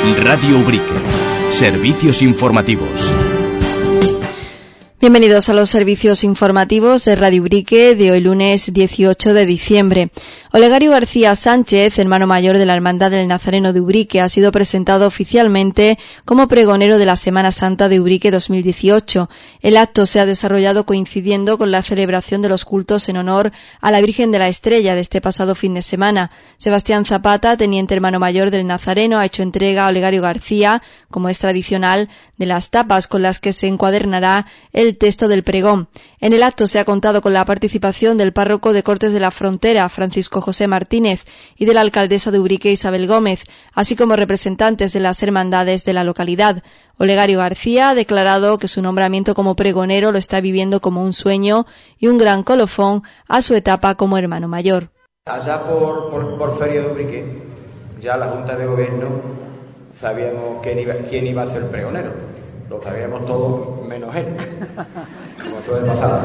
Radio Ubrique. Servicios informativos. Bienvenidos a los servicios informativos de Radio Ubrique de hoy lunes 18 de diciembre. Olegario García Sánchez, hermano mayor de la Hermandad del Nazareno de Ubrique, ha sido presentado oficialmente como pregonero de la Semana Santa de Ubrique 2018. El acto se ha desarrollado coincidiendo con la celebración de los cultos en honor a la Virgen de la Estrella de este pasado fin de semana. Sebastián Zapata, teniente hermano mayor del Nazareno, ha hecho entrega a Olegario García, como es tradicional, de las tapas con las que se encuadernará el texto del pregón. En el acto se ha contado con la participación del párroco de Cortes de la Frontera, Francisco José Martínez, y de la alcaldesa de Ubrique, Isabel Gómez, así como representantes de las hermandades de la localidad. Olegario García ha declarado que su nombramiento como pregonero lo está viviendo como un sueño y un gran colofón a su etapa como hermano mayor. Allá por Feria de Ubrique, ya la Junta de Gobierno sabíamos quién iba a ser pregonero. Lo sabíamos todos menos él, como suele pasar.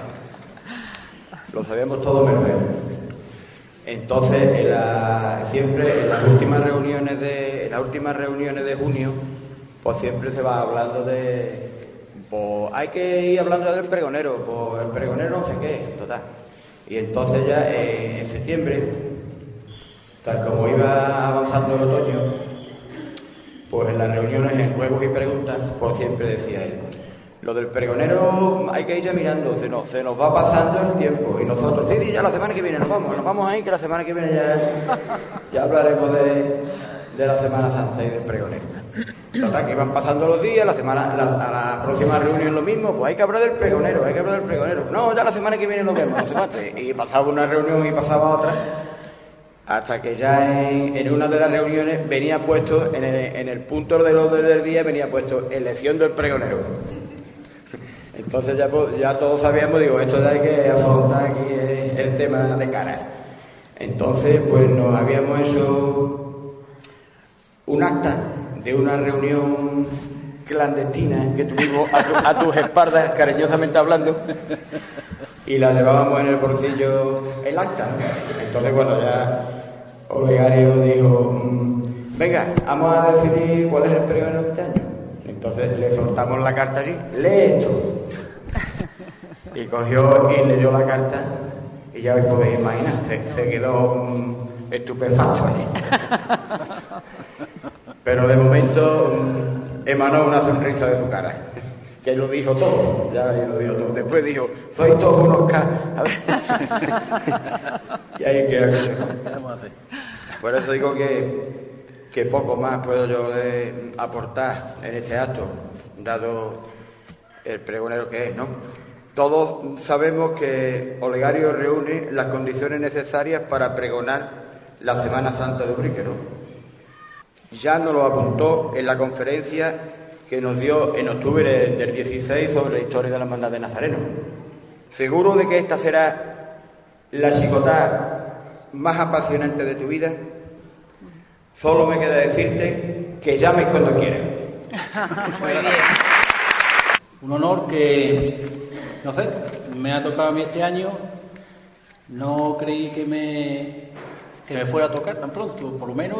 Lo sabíamos todos menos él. Entonces, siempre en las últimas reuniones de junio, pues siempre se va hablando pues hay que ir hablando del pregonero, pues el pregonero no sé qué, total. Y entonces ya en septiembre, tal como iba avanzando el otoño, pues en las reuniones, en ruegos y preguntas, pues siempre decía él: lo del pregonero hay que ir ya mirando, se nos va pasando el tiempo. Y nosotros, sí, ya la semana que viene nos vamos ahí, que la semana que viene ya hablaremos de la Semana Santa y del pregonero. Total, que iban pasando los días, a la próxima reunión lo mismo, pues hay que hablar del pregonero. No, ya la semana que viene nos vemos, no sé cuánto. Y pasaba una reunión y pasaba otra, hasta que ya en una de las reuniones venía puesto, en el punto del orden del día, venía puesto elección del pregonero. Entonces ya todos sabíamos, digo, esto ya hay que afrontar aquí el tema de cara. Entonces, pues nos habíamos hecho un acta de una reunión clandestina que tuvimos a tus espaldas, cariñosamente hablando, y la llevábamos en el bolsillo el acta. Entonces, cuando ya Olegario dijo: venga, vamos a decidir cuál es el pregonero de este año. Entonces le soltamos la carta allí: lee esto. Y cogió y leyó la carta, y ya os podéis imaginar, se quedó estupefacto allí. Pero de momento emanó una sonrisa de su cara, que lo dijo todo, Después dijo: sois todos unos Y ahí queda. Por eso digo que poco más puedo yo aportar en este acto, dado el pregonero que es, ¿no? Todos sabemos que Olegario reúne las condiciones necesarias para pregonar la Semana Santa de Ubrique, ¿no? Ya nos lo apuntó en la conferencia que nos dio en octubre del 16 sobre la historia de la Hermandad de Nazareno. ¿Seguro de que esta será la chicotada más apasionante de tu vida? Solo me queda decirte que llames cuando quieras. Muy bien. Un honor que, no sé, me ha tocado a mí este año. No creí que me fuera a tocar tan pronto, por lo menos.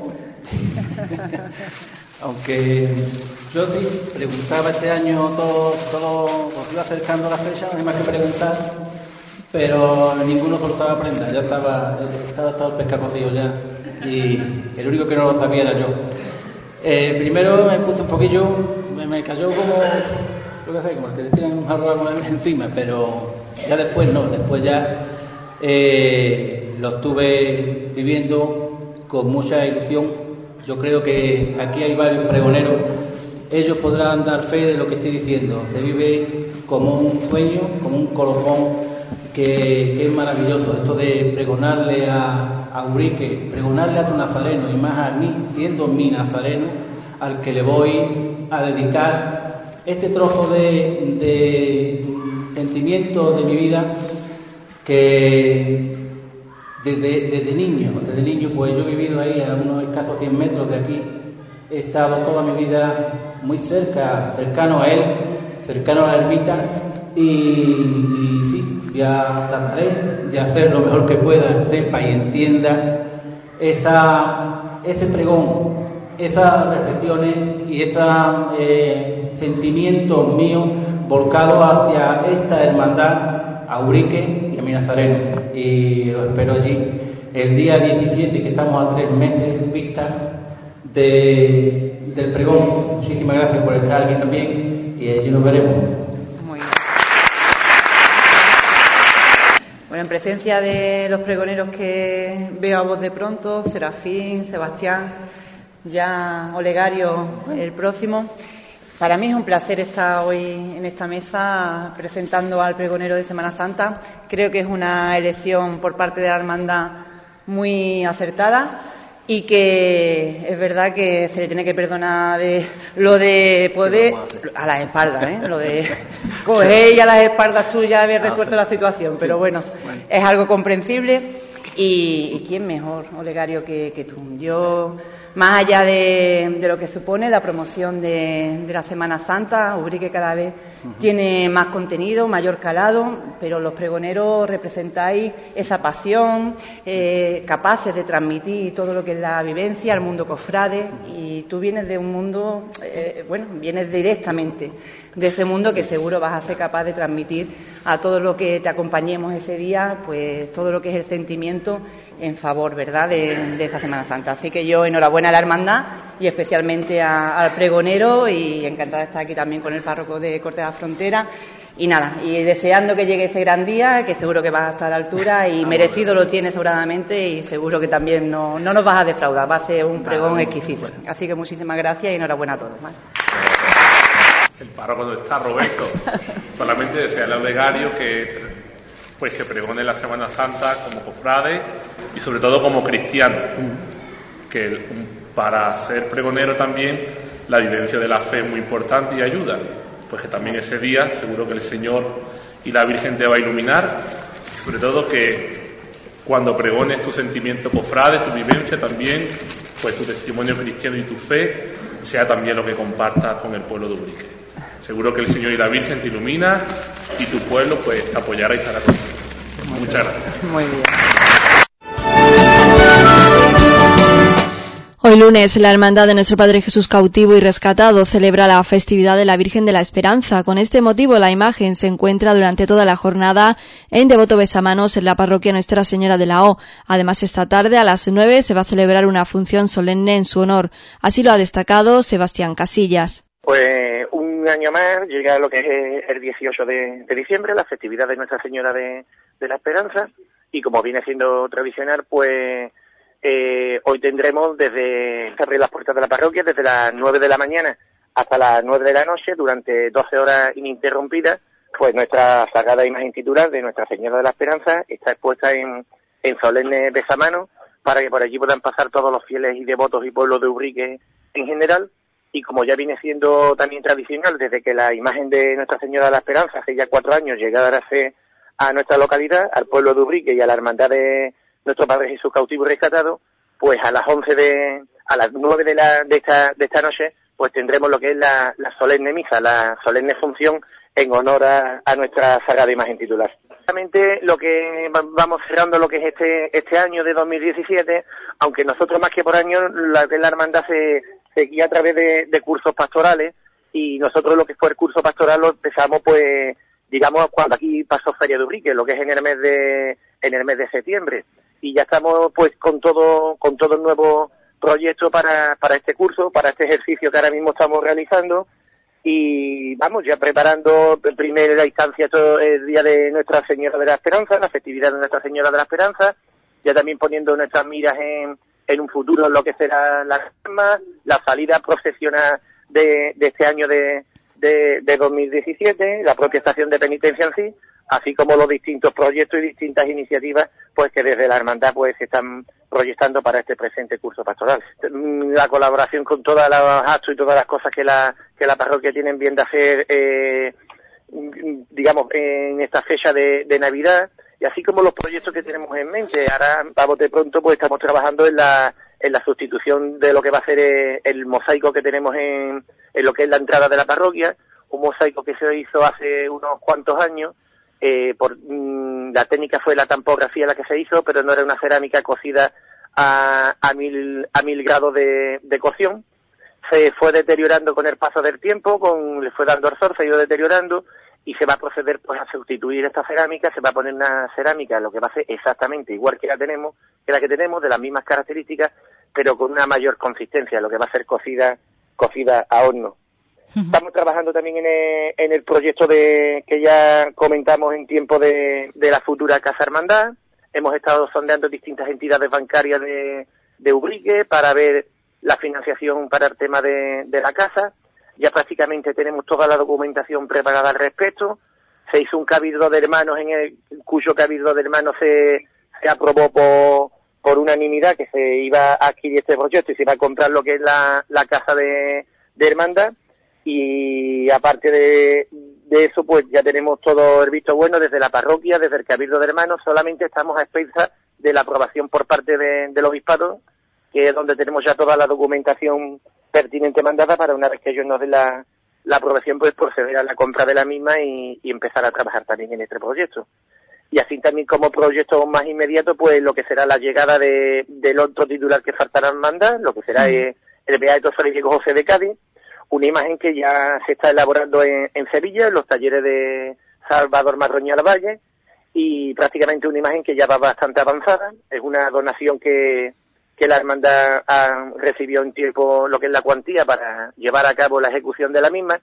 Aunque yo sí preguntaba este año todo, os iba acercando la fecha, no hay más que preguntar, pero ninguno soltaba prenda, ya estaba todo el pescacocillo ya, y el único que no lo sabía era yo. Primero me puse un poquillo, me cayó como el que le tiran un jarro de agua encima, pero ya después no, después ya lo estuve viviendo con mucha ilusión. Yo creo que aquí hay varios pregoneros, ellos podrán dar fe de lo que estoy diciendo. Se vive como un sueño, como un colofón, que es maravilloso. Esto de pregonarle a Ubrique, pregonarle a tu nazareno, y más a mí, siendo mi nazareno, al que le voy a dedicar este trozo de sentimiento de mi vida, que desde niño, pues yo he vivido ahí a unos escasos 100 metros de aquí. He estado toda mi vida muy cercano a él, cercano a la ermita, y sí, ya trataré de hacer lo mejor que pueda, sepa y entienda ese pregón, esas reflexiones y esos sentimientos míos volcados hacia esta hermandad, a Ubrique y a mi Nazareno. Y os espero allí el día 17, que estamos a 3 meses vista del pregón. Muchísimas gracias por estar aquí también y allí nos veremos. Muy bien. Bueno, en presencia de los pregoneros que veo a voz de pronto, Serafín, Sebastián, ya Olegario el próximo, para mí es un placer estar hoy en esta mesa presentando al pregonero de Semana Santa. Creo que es una elección por parte de la hermandad muy acertada y que es verdad que se le tiene que perdonar de lo de poder a las espaldas, lo de coger y a las espaldas tuyas haber resuelto la situación, pero bueno, es algo comprensible. Y quién mejor, Olegario, que tú. Yo, más allá de lo que supone la promoción de la Semana Santa, Ubrique cada vez tiene más contenido, mayor calado, pero los pregoneros representáis esa pasión, capaces de transmitir todo lo que es la vivencia al mundo cofrade, y tú vienes de un mundo, vienes directamente de ese mundo, que seguro vas a ser capaz de transmitir a todo lo que te acompañemos ese día, pues todo lo que es el sentimiento en favor, ¿verdad?, de esta Semana Santa. Así que yo, enhorabuena a la hermandad y especialmente al pregonero, y encantada de estar aquí también con el párroco de Corte de la Frontera. Y nada, y deseando que llegue ese gran día, que seguro que vas a estar a la altura y merecido lo tienes sobradamente, y seguro que también no nos vas a defraudar, va a ser un pregón exquisito. Así que muchísimas gracias y enhorabuena a todos, ¿vale? El párroco no está, Roberto. Solamente desearle a Olegario que pregone la Semana Santa como cofrade y sobre todo como cristiano. Que para ser pregonero también la vivencia de la fe es muy importante y ayuda. Pues que también ese día seguro que el Señor y la Virgen te va a iluminar. Y sobre todo que cuando pregones tu sentimiento cofrade, tu vivencia también, pues tu testimonio cristiano y tu fe sea también lo que compartas con el pueblo de Ubrique. Seguro que el Señor y la Virgen te ilumina y tu pueblo pues te apoyará y estará contigo. Muchas gracias. Muy bien. Hoy lunes, la Hermandad de Nuestro Padre Jesús Cautivo y Rescatado celebra la festividad de la Virgen de la Esperanza. Con este motivo, la imagen se encuentra durante toda la jornada en devoto besamanos en la parroquia Nuestra Señora de la O. Además, esta tarde a las 9 se va a celebrar una función solemne en su honor. Así lo ha destacado Sebastián Casillas. Pues un año más llega lo que es el 18 de diciembre, la festividad de Nuestra Señora de la Esperanza, y como viene siendo tradicional, pues hoy tendremos desde abrir las puertas de la parroquia desde las 9 de la mañana hasta las 9 de la noche, durante 12 horas ininterrumpidas, pues nuestra sagrada imagen titular de Nuestra Señora de la Esperanza está expuesta en solemne besamanos, para que por allí puedan pasar todos los fieles y devotos y pueblos de Ubrique en general. Y como ya viene siendo también tradicional, desde que la imagen de Nuestra Señora de la Esperanza hace ya 4 años llegara a nuestra localidad, al pueblo de Ubrique y a la hermandad de Nuestro Padre Jesús Cautivo y Rescatado, pues a las 9 de esta noche, pues tendremos lo que es la solemne misa, la solemne función en honor a nuestra sagrada imagen titular. Exactamente lo que vamos cerrando lo que es este año de 2017, aunque nosotros más que por año, la hermandad se guía a través de cursos pastorales, y nosotros lo que fue el curso pastoral lo empezamos pues, digamos, cuando aquí pasó Feria de Ubrique, lo que es en el mes de septiembre, y ya estamos pues con todo el nuevo proyecto para este curso, para este ejercicio que ahora mismo estamos realizando, y vamos ya preparando en primera instancia todo el día de Nuestra Señora de la Esperanza, la festividad de Nuestra Señora de la Esperanza, ya también poniendo nuestras miras en un futuro lo que será la salida procesional de este año de 2017, la propia estación de penitencia en sí, así como los distintos proyectos y distintas iniciativas pues que desde la hermandad pues se están proyectando para este presente curso pastoral. La colaboración con todos los actos y todas las cosas que la parroquia tienen bien de hacer, digamos, en esta fecha de Navidad, y así como los proyectos que tenemos en mente. Ahora, a bote pronto, pues estamos trabajando en la sustitución de lo que va a ser el mosaico que tenemos en lo que es la entrada de la parroquia, un mosaico que se hizo hace unos cuantos años. La técnica fue la tampografía la que se hizo, pero no era una cerámica cocida a 1000 grados de cocción, se fue deteriorando con el paso del tiempo, le fue dando arzor, se ha ido deteriorando y se va a proceder pues a sustituir esta cerámica, se va a poner una cerámica, lo que va a ser exactamente igual que la que tenemos, de las mismas características, pero con una mayor consistencia, lo que va a ser cocida a horno. Estamos trabajando también en el proyecto que ya comentamos en tiempo de la futura Casa Hermandad. Hemos estado sondeando distintas entidades bancarias de Ubrique para ver la financiación para el tema de la casa. Ya prácticamente tenemos toda la documentación preparada al respecto. Se hizo un cabildo de hermanos cuyo cabildo de hermanos se aprobó por unanimidad que se iba a adquirir este proyecto y se iba a comprar lo que es la casa de hermandad. Y aparte de eso, pues ya tenemos todo el visto bueno desde la parroquia, desde el cabildo de hermanos. Solamente estamos a expensas de la aprobación por parte del obispado, que es donde tenemos ya toda la documentación pertinente mandada para, una vez que ellos nos den la aprobación, pues proceder a la compra de la misma y empezar a trabajar también en este proyecto. Y así también como proyecto más inmediato, pues lo que será la llegada del otro titular que faltará en mandar, lo que será el Beato Fray Diego José de Cádiz, una imagen que ya se está elaborando en Sevilla, en los talleres de Salvador Marroñal Valle, y prácticamente una imagen que ya va bastante avanzada. Es una donación que la hermandad recibió en tiempo lo que es la cuantía para llevar a cabo la ejecución de la misma,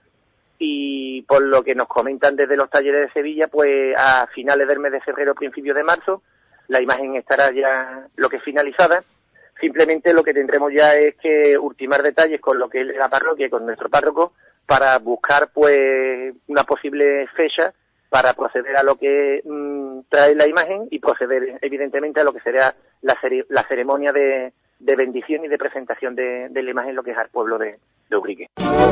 y por lo que nos comentan desde los talleres de Sevilla, pues a finales del mes de febrero, principios de marzo, la imagen estará ya lo que es finalizada. Simplemente lo que tendremos ya es que ultimar detalles con lo que es la parroquia y con nuestro párroco para buscar pues una posible fecha para proceder a lo que trae la imagen y proceder evidentemente a lo que será la ceremonia de bendición y de presentación de la imagen, lo que es al pueblo de Ubrique.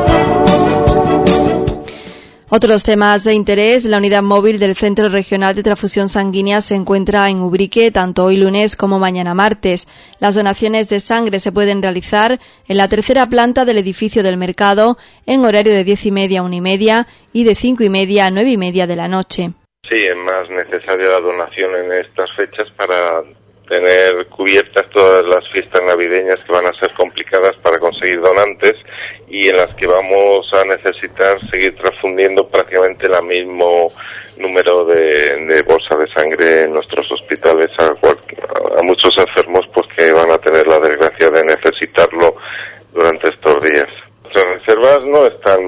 Otros temas de interés. La unidad móvil del Centro Regional de Transfusión Sanguínea se encuentra en Ubrique tanto hoy lunes como mañana martes. Las donaciones de sangre se pueden realizar en la tercera planta del edificio del mercado en horario de 10:30 a 1:30 y de 5:30 a 9:30 de la noche. Sí, es más necesaria la donación en estas fechas para tener cubiertas todas las fiestas navideñas que van a ser complicadas para conseguir donantes y en las que vamos a necesitar seguir transfundiendo prácticamente el mismo número de bolsas de sangre en nuestros hospitales a muchos enfermos pues que van a tener la desgracia de necesitarlo durante estos días. Nuestras reservas no están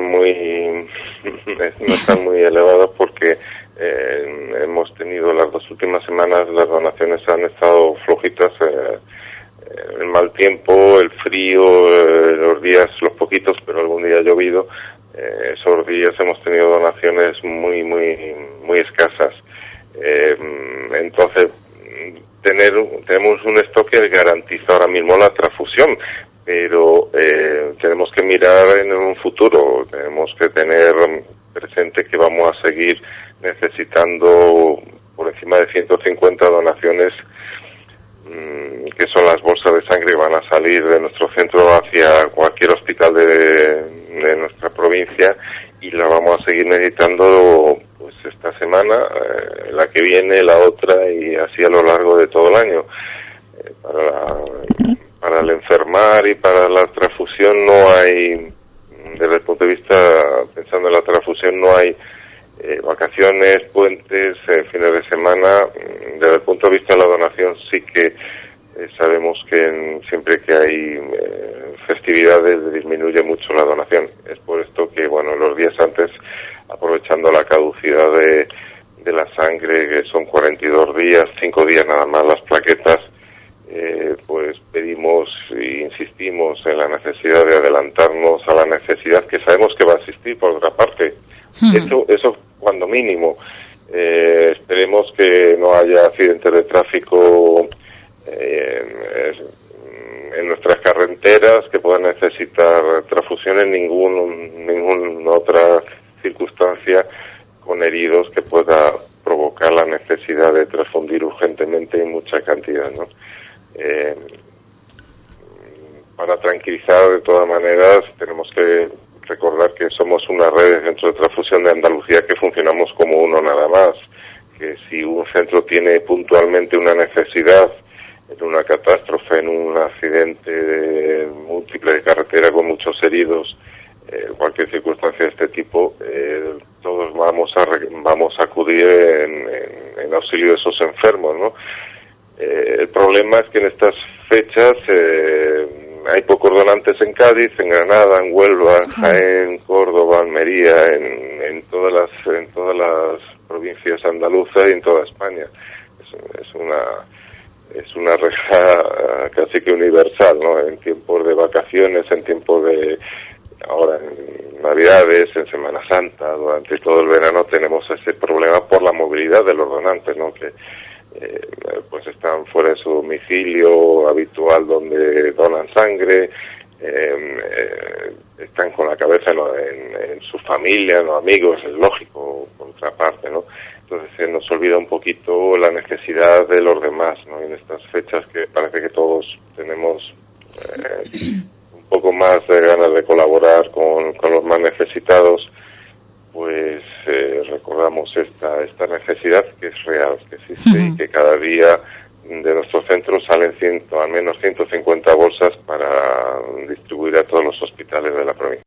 muy elevadas porque hemos tenido las 2 últimas semanas, las donaciones han estado flojitas, el mal tiempo, el frío, los días, los poquitos, pero algún día ha llovido, esos días hemos tenido donaciones muy escasas. Entonces, tenemos un stock que garantiza ahora mismo la transfusión, pero tenemos que mirar en un futuro, tenemos que tener presente que vamos a seguir necesitando por encima de 150 donaciones que son las bolsas de sangre que van a salir de nuestro centro hacia cualquier hospital de nuestra provincia y la vamos a seguir necesitando pues esta semana, la que viene, la otra y así a lo largo de todo el año. Para el enfermar y para la transfusión no hay, desde el punto de vista, pensando en la transfusión, no hay vacaciones, puentes, fines de semana. Desde el punto de vista de la donación sí que sabemos que siempre que hay festividades disminuye mucho la donación. Es por esto que, bueno, los días antes, aprovechando la caducidad de la sangre, que son 42 días, 5 días nada más las plaquetas, pues pedimos e insistimos en la necesidad de adelantarnos a la necesidad que sabemos que va a existir por otra parte. Eso cuando mínimo. Esperemos que no haya accidentes de tráfico en nuestras carreteras que puedan necesitar transfusiones, ninguna otra circunstancia con heridos que pueda provocar la necesidad de transfundir urgentemente en mucha cantidad, ¿no? Para tranquilizar, de todas maneras, tenemos que recordar que somos una red de centros de transfusión de Andalucía que funcionamos como uno nada más, que si un centro tiene puntualmente una necesidad en una catástrofe, en un accidente múltiple de carretera con muchos heridos, heridos, cualquier circunstancia de este tipo, todos vamos a acudir en auxilio de esos enfermos, ¿no? El problema es que en estas fechas hay pocos donantes en Cádiz, en Granada, en Huelva, en Jaén, Córdoba, Almería, en todas las provincias andaluzas y en toda España. Es una reja casi que universal, ¿no? En tiempos de vacaciones, en tiempos de ahora en Navidades, en Semana Santa, durante todo el verano tenemos ese problema por la movilidad de los donantes, ¿no? Que pues están fuera de su domicilio habitual donde donan sangre, están con la cabeza en su familia, en los amigos, es lógico, por otra parte, ¿no? Entonces se nos olvida un poquito la necesidad de los demás, ¿no? En estas fechas que parece que todos tenemos un poco más de ganas de colaborar con los más necesitados, pues recordamos esta necesidad que es real, que existe y que cada día de nuestros centros salen al menos 150 bolsas para distribuir a todos los hospitales de la provincia.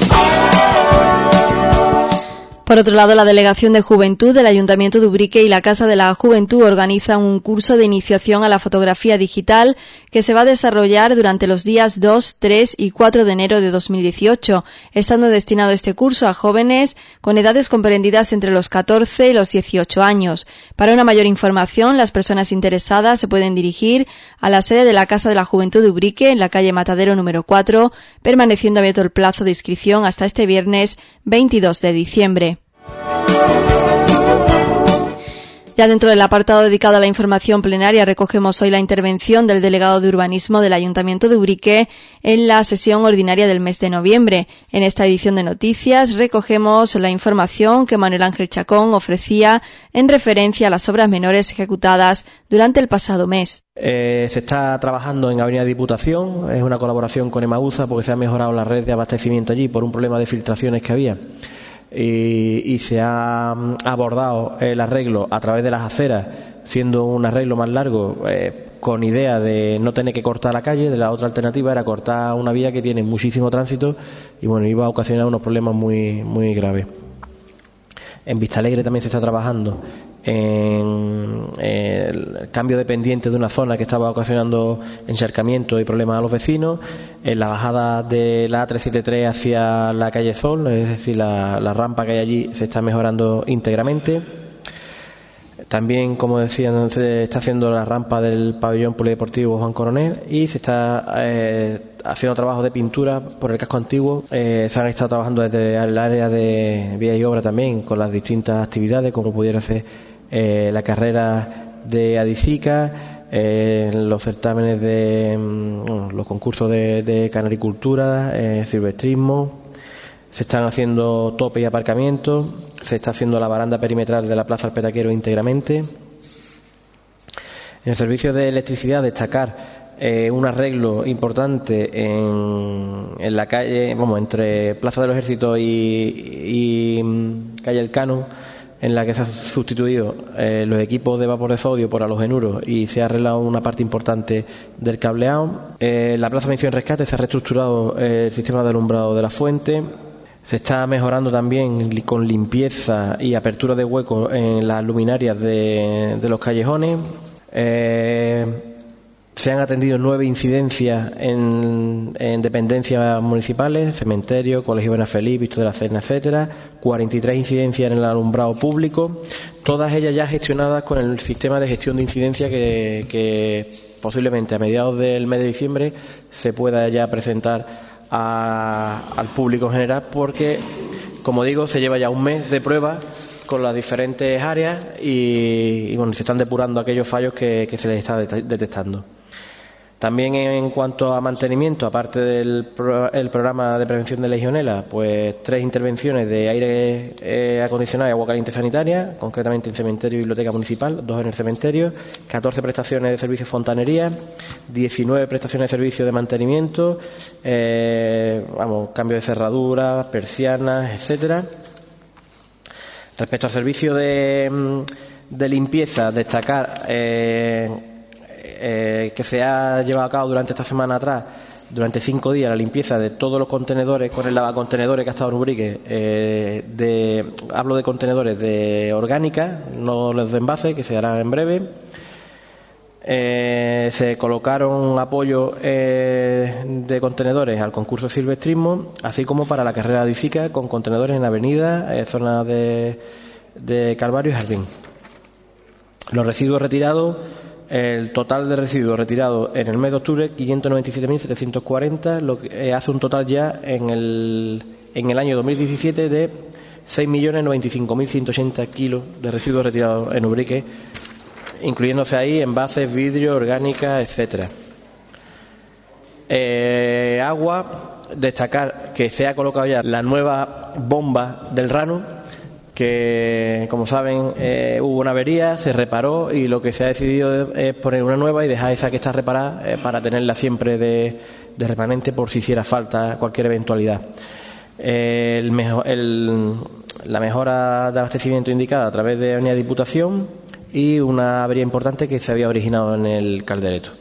Por otro lado, la Delegación de Juventud del Ayuntamiento de Ubrique y la Casa de la Juventud organizan un curso de iniciación a la fotografía digital que se va a desarrollar durante los días 2, 3 y 4 de enero de 2018, estando destinado este curso a jóvenes con edades comprendidas entre los 14 y los 18 años. Para una mayor información, las personas interesadas se pueden dirigir a la sede de la Casa de la Juventud de Ubrique, en la calle Matadero número 4, permaneciendo abierto el plazo de inscripción hasta este viernes 22 de diciembre. Ya dentro del apartado dedicado a la información plenaria recogemos hoy la intervención del delegado de Urbanismo del Ayuntamiento de Ubrique en la sesión ordinaria del mes de noviembre. En esta edición de noticias recogemos la información que Manuel Ángel Chacón ofrecía en referencia a las obras menores ejecutadas durante el pasado mes. Se está trabajando en Avenida Diputación, es una colaboración con Emauza porque se ha mejorado la red de abastecimiento allí por un problema de filtraciones que había. Y se ha abordado el arreglo a través de las aceras, siendo un arreglo más largo, con idea de no tener que cortar la calle. De la otra alternativa era cortar una vía que tiene muchísimo tránsito y bueno, iba a ocasionar unos problemas muy, muy graves. En Vistalegre también se está trabajando en el cambio de pendiente de una zona que estaba ocasionando encharcamiento y problemas a los vecinos, en la bajada de la A373 hacia la calle Sol, es decir, la rampa que hay allí se está mejorando íntegramente. También, como decían, se está haciendo la rampa del pabellón polideportivo Juan Coronel y se está haciendo trabajo de pintura por el casco antiguo. Se han estado trabajando desde el área de vías y obra también con las distintas actividades, como pudiera ser la carrera de Adicica, los certámenes de los concursos de canaricultura, silvestrismo. Se están haciendo tope y aparcamientos, se está haciendo la baranda perimetral de la Plaza del Petaquero íntegramente. En el servicio de electricidad destacar un arreglo importante en la calle, entre Plaza del Ejército y calle Elcano, en la que se han sustituido los equipos de vapor de sodio por halogenuros y se ha arreglado una parte importante del cableado. La Plaza Misión Rescate se ha reestructurado el sistema de alumbrado de la fuente. Se está mejorando también con limpieza y apertura de huecos en las luminarias de los callejones. Se han atendido 9 incidencias en dependencias municipales, cementerio, Colegio Benafeliz, Visto de la Serna, etcétera. 43 incidencias en el alumbrado público, todas ellas ya gestionadas con el sistema de gestión de incidencia que posiblemente a mediados del mes de diciembre se pueda ya presentar al público en general, porque, como digo, se lleva ya un mes de prueba con las diferentes áreas y bueno, se están depurando aquellos fallos que se les está detectando. También en cuanto a mantenimiento, aparte del programa de prevención de legionela, pues 3 intervenciones de aire acondicionado y agua caliente sanitaria, concretamente en cementerio y biblioteca municipal, 2 en el cementerio, 14 prestaciones de servicio de fontanería, 19 prestaciones de servicio de mantenimiento, cambio de cerraduras, persianas, etcétera. Respecto al servicio de limpieza, destacar que se ha llevado a cabo durante esta semana atrás, durante 5 días, la limpieza de todos los contenedores con el lavacontenedores que ha estado en Ubrique. Hablo de contenedores de orgánica, no los de envase, que se harán en breve. Se colocaron apoyos de contenedores al concurso de silvestrismo, así como para la carrera de Isica, con contenedores en avenida, zona de Calvario y Jardín. Los residuos retirados, el total de residuos retirados en el mes de octubre, 597.740, lo que hace un total ya en el año 2017 de 6.095.180 kilos de residuos retirados en Ubrique, incluyéndose ahí envases, vidrio, orgánica, etcétera. Agua, destacar que se ha colocado ya la nueva bomba del Rano, que, como saben, hubo una avería, se reparó y lo que se ha decidido es poner una nueva y dejar esa que está reparada para tenerla siempre de remanente por si hiciera falta cualquier eventualidad. La mejora de abastecimiento indicada a través de Avenida Diputación y una avería importante que se había originado en el Caldereto.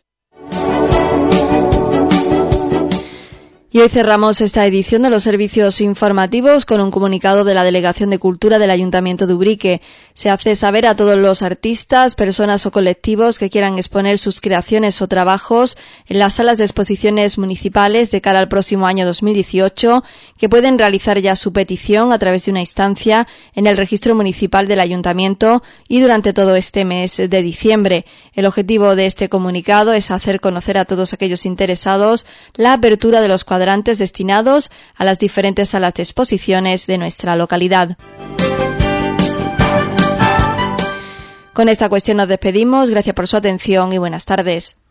Y hoy cerramos esta edición de los servicios informativos con un comunicado de la Delegación de Cultura del Ayuntamiento de Ubrique. Se hace saber a todos los artistas, personas o colectivos que quieran exponer sus creaciones o trabajos en las salas de exposiciones municipales de cara al próximo año 2018 que pueden realizar ya su petición a través de una instancia en el registro municipal del Ayuntamiento y durante todo este mes de diciembre. El objetivo de este comunicado es hacer conocer a todos aquellos interesados la apertura de los cuadrantes destinados a las diferentes salas de exposiciones de nuestra localidad. Con esta cuestión nos despedimos. Gracias por su atención y buenas tardes.